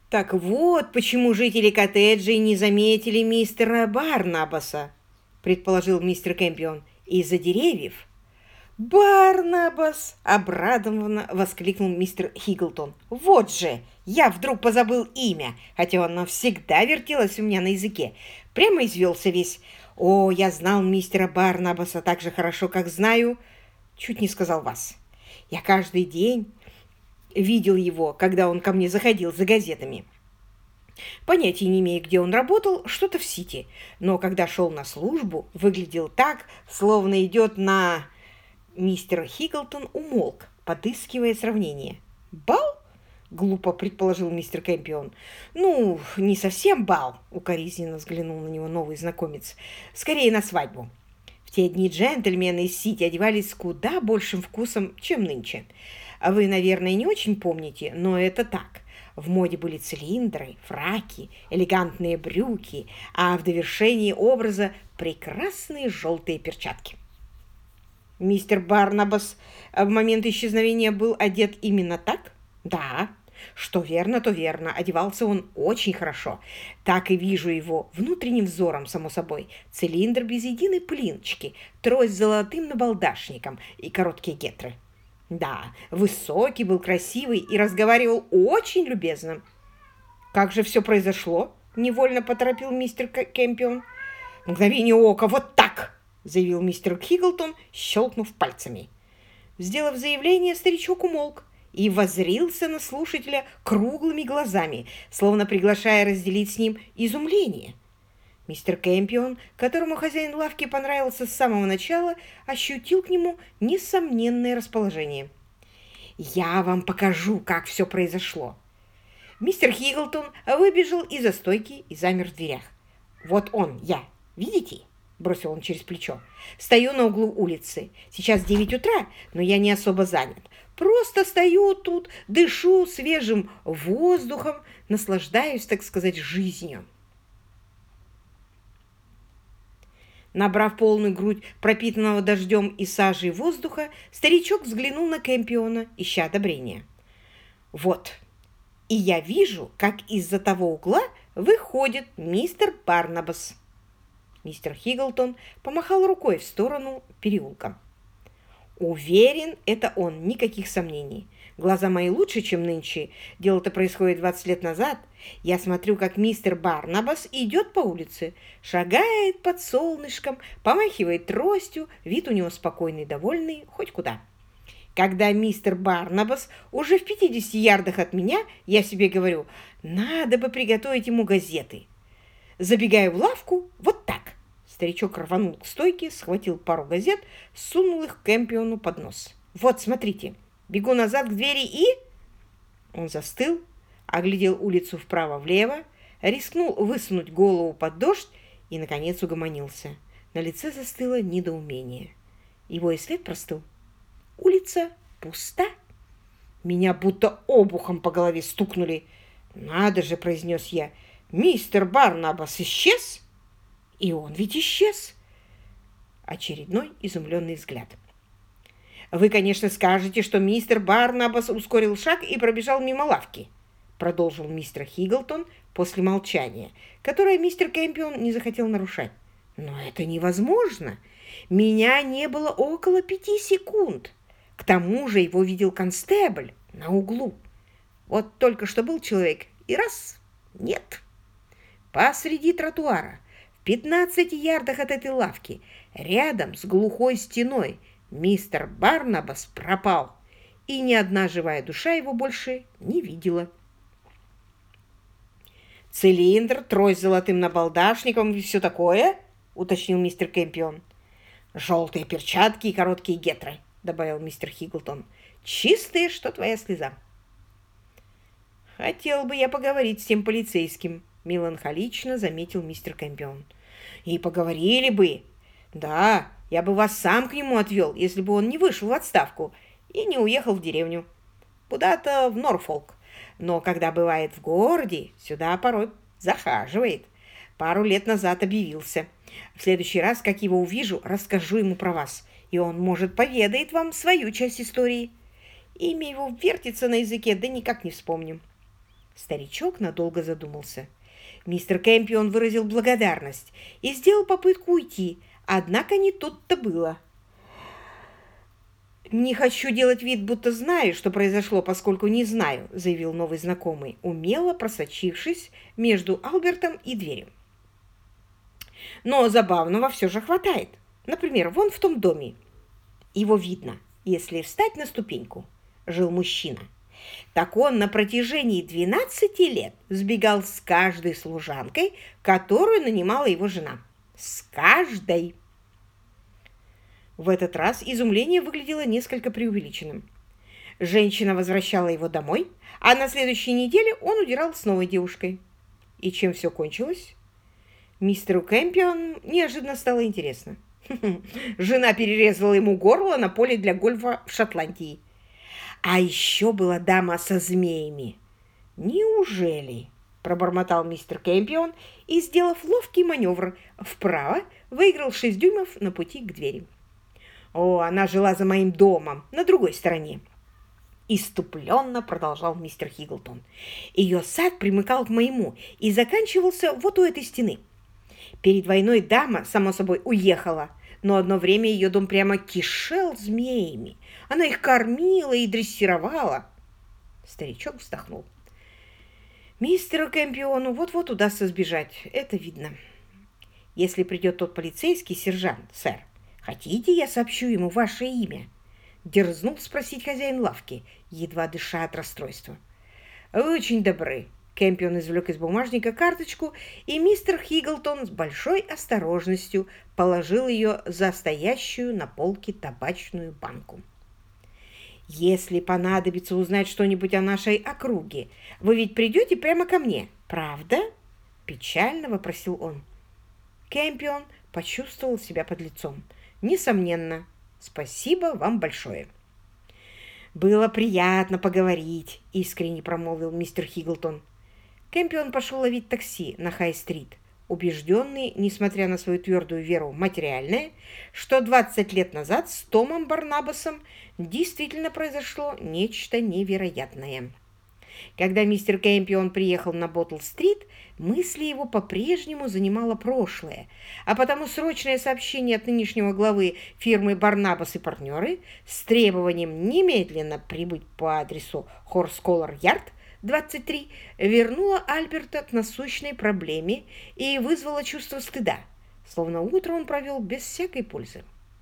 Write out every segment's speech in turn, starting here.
Так вот, почему жители коттеджей не заметили мистера Барнабаса, предположил мистер Кэмпион, из-за деревьев. «Барнабас!» — обрадованно воскликнул мистер Хигглтон. «Вот же! Я вдруг позабыл имя, хотя оно навсегда вертелось у меня на языке. Прямо извелся весь. О, я знал мистера Барнабаса так же хорошо, как знаю...» Чуть не сказал вас. Я каждый день видел его, когда он ко мне заходил за газетами. Понятия не имею, где он работал, что-то в Сити. Но когда шел на службу, выглядел так, словно идет на... Мистер Хигглтон умолк, подыскивая сравнение. «Бал?» — глупо предположил мистер Кэмпион. «Ну, не совсем бал», — укоризненно взглянул на него новый знакомец. «Скорее на свадьбу. В те дни джентльмены из Сити одевались с куда большим вкусом, чем нынче. А вы, наверное, не очень помните, но это так. В моде были цилиндры, фраки, элегантные брюки, а в довершении образа прекрасные желтые перчатки». Мистер Барнабас в момент исчезновения был одет именно так? Да. Что верно, то верно. Одевался он очень хорошо. Так и вижу его внутренним взором, само собой. Цилиндр без единой пылиночки, трость с золотым набалдашником и короткие гетры. Да, высокий был, красивый и разговаривал очень любезно. Как же все произошло? Невольно поторопил мистер Кэмпион. Мгновение ока, вот так! Заявил мистер Хигглтон, щелкнув пальцами. Сделав заявление, старичок умолк и воззрился на слушателя круглыми глазами, словно приглашая разделить с ним изумление. Мистер Кэмпион, которому хозяин лавки понравился с самого начала, ощутил к нему несомненное расположение. «Я вам покажу, как все произошло». Мистер Хигглтон выбежал из-за стойки и замер в дверях. «Вот он, я. Видите?» — бросил он через плечо. «Стою на углу улицы. Сейчас 9 утра, но я не особо занят. Просто стою тут, дышу свежим воздухом, наслаждаюсь, так сказать, жизнью». Набрав полную грудь пропитанного дождем и сажей воздуха, старичок взглянул на Кэмпиона, ища одобрения. «Вот, и я вижу, как из-за того угла выходит мистер Барнабас». Мистер Хигглтон помахал рукой в сторону переулка. «Уверен, это он, никаких сомнений. Глаза мои лучше, чем нынче. Дело-то происходит 20 лет назад. Я смотрю, как мистер Барнабас идет по улице, шагает под солнышком, помахивает тростью, вид у него спокойный, довольный, хоть куда. Когда мистер Барнабас уже в 50 ярдах от меня, я себе говорю, надо бы приготовить ему газеты. Забегаю в лавку вот так». Старичок рванул к стойке, схватил пару газет, сунул их Кэмпиону под нос. «Вот, смотрите, бегу назад к двери и...» Он застыл, оглядел улицу вправо-влево, рискнул высунуть голову под дождь и, наконец, угомонился. На лице застыло недоумение. Его и след простыл. Улица пуста. Меня будто обухом по голове стукнули. «Надо же!» — произнес я. «Мистер Барнабас исчез?» И он ведь исчез. Очередной изумленный взгляд. «Вы, конечно, скажете, что мистер Барнабас ускорил шаг и пробежал мимо лавки», продолжил мистер Хигглтон после молчания, которое мистер Кэмпион не захотел нарушать. «Но это невозможно. Меня не было около 5 секунд. К тому же его видел констебль на углу. Вот только что был человек, и раз — нет. Посреди тротуара, в 15 ярдах от этой лавки, рядом с глухой стеной, мистер Барнабас пропал, и ни одна живая душа его больше не видела». «Цилиндр, трость с золотым набалдашником и все такое?» — уточнил мистер Кэмпион. «Желтые перчатки и короткие гетры», — добавил мистер Хигглтон. «Чистые, что твоя слеза». «Хотел бы я поговорить с тем полицейским», — меланхолично заметил мистер Кэмпион. «И поговорили бы. Да, я бы вас сам к нему отвел, если бы он не вышел в отставку и не уехал в деревню. Куда-то в Норфолк. Но когда бывает в городе, сюда порой захаживает. Пару лет назад объявился. В следующий раз, как его увижу, расскажу ему про вас, и он, может, поведает вам свою часть истории. Имя его вертится на языке, да никак не вспомним». Старичок надолго задумался. Мистер Кэмпион выразил благодарность и сделал попытку уйти, однако не тут-то было. «Не хочу делать вид, будто знаю, что произошло, поскольку не знаю», заявил новый знакомый, умело просочившись между Альбертом и дверью. «Но забавного все же хватает. Например, вон в том доме. Его видно, если встать на ступеньку. Жил мужчина. Так он на протяжении 12 лет сбегал с каждой служанкой, которую нанимала его жена. С каждой!» В этот раз изумление выглядело несколько преувеличенным. Женщина возвращала его домой, а на следующей неделе он удирал с новой девушкой. И чем все кончилось? Мистеру Кэмпион неожиданно стало интересно. Жена перерезала ему горло на поле для гольфа в Шотландии. А еще была дама со змеями. «Неужели?» – пробормотал мистер Кэмпион и, сделав ловкий маневр вправо, выиграл 6 дюймов на пути к двери. «О, она жила за моим домом, на другой стороне!» Иступленно продолжал мистер Хигглтон. «Ее сад примыкал к моему и заканчивался вот у этой стены. Перед войной дама, само собой, уехала, но одно время ее дом прямо кишел змеями. Она их кормила и дрессировала». Старичок вздохнул. «Мистеру Кэмпиону вот-вот удастся сбежать, это видно. Если придет тот полицейский сержант, сэр, хотите, я сообщу ему ваше имя?» Дерзнул спросить хозяин лавки, едва дыша от расстройства. «Вы очень добры». Кэмпион извлек из бумажника карточку, и мистер Хигглтон с большой осторожностью положил ее за стоящую на полке табачную банку. «Если понадобится узнать что-нибудь о нашей округе, вы ведь придете прямо ко мне, правда?» Печально вопросил он. Кэмпион почувствовал себя подлецом. «Несомненно. Спасибо вам большое». «Было приятно поговорить», — искренне промолвил мистер Хигглтон. Кэмпион пошел ловить такси на Хай-стрит, убежденный, несмотря на свою твердую веру в материальное, что 20 лет назад с Томом Барнабасом действительно произошло нечто невероятное. Когда мистер Кэмпион приехал на Боттл-стрит, мысли его по-прежнему занимало прошлое, а потому срочное сообщение от нынешнего главы фирмы «Барнабас и партнеры» с требованием немедленно прибыть по адресу Хорс-Коллар-Ярд, 23, вернуло Альберта к насущной проблеме и вызвало чувство стыда, словно утро он провел без всякой пользы.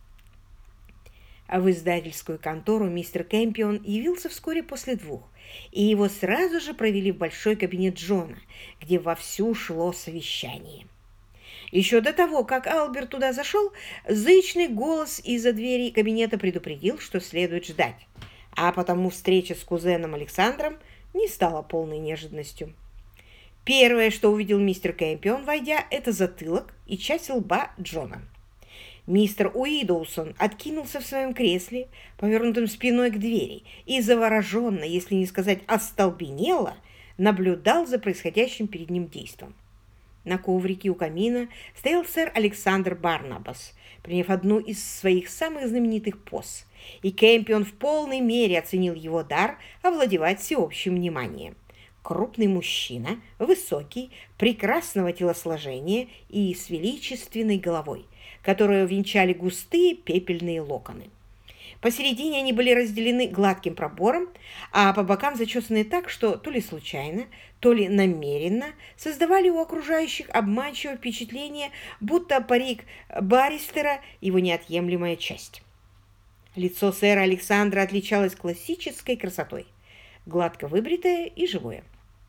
В издательскую контору мистер Кэмпион явился вскоре после 2, и его сразу же провели в большой кабинет Джона, где вовсю шло совещание. Еще до того, как Альберт туда зашел, зычный голос из-за двери кабинета предупредил, что следует ждать, а потому встреча с кузеном Александром не стала полной неожиданностью. Первое, что увидел мистер Кэмпион, войдя, это затылок и часть лба Джона. Мистер Уидоусон откинулся в своем кресле, повернутым спиной к двери, и завороженно, если не сказать остолбенело, наблюдал за происходящим перед ним действом. На коврике у камина стоял сэр Александр Барнабас, приняв одну из своих самых знаменитых поз, и Кэмпион в полной мере оценил его дар овладевать всеобщим вниманием. Крупный мужчина, высокий, прекрасного телосложения и с величественной головой, которую венчали густые пепельные локоны. Посередине они были разделены гладким пробором, а по бокам зачесаны так, что то ли случайно, то ли намеренно создавали у окружающих обманчивое впечатление, будто парик баристера – его неотъемлемая часть. Лицо сэра Александра отличалось классической красотой, гладко выбритое и живое.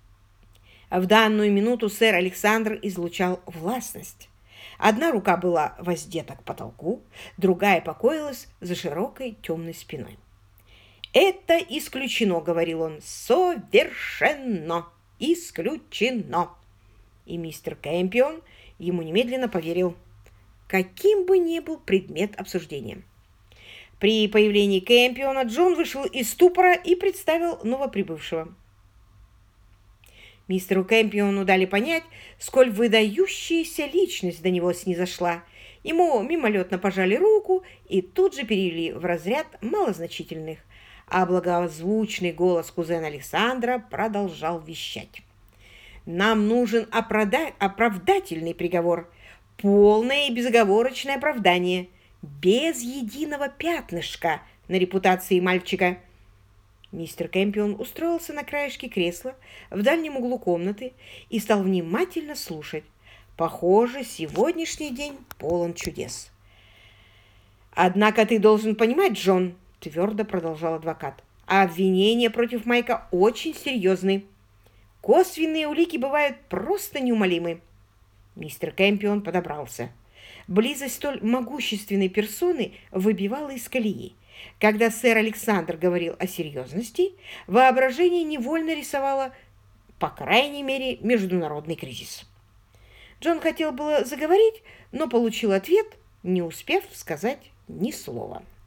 В данную минуту сэр Александр излучал властность. Одна рука была воздета к потолку, другая покоилась за широкой темной спиной. «Это исключено», — говорил он, — «совершенно исключено». И мистер Кэмпион ему немедленно поверил, каким бы ни был предмет обсуждения. При появлении Кэмпиона Джон вышел из ступора и представил новоприбывшего. Мистеру Кэмпиону дали понять, сколь выдающаяся личность до него снизошла. Ему мимолетно пожали руку и тут же перевели в разряд малозначительных. а благозвучный голос кузена Александра продолжал вещать. «Нам нужен оправдательный приговор, полное и безоговорочное оправдание, без единого пятнышка на репутации мальчика». Мистер Кэмпион устроился на краешке кресла в дальнем углу комнаты и стал внимательно слушать. Похоже, сегодняшний день полон чудес. «Однако ты должен понимать, Джон, — твердо продолжал адвокат, — обвинения против Майка очень серьезны. Косвенные улики бывают просто неумолимы». Мистер Кэмпион подобрался. Близость столь могущественной персоны выбивала из колеи. Когда сэр Александр говорил о серьезности, воображение невольно рисовало, по крайней мере, международный кризис. Джон хотел было заговорить, но получил ответ, не успев сказать ни слова.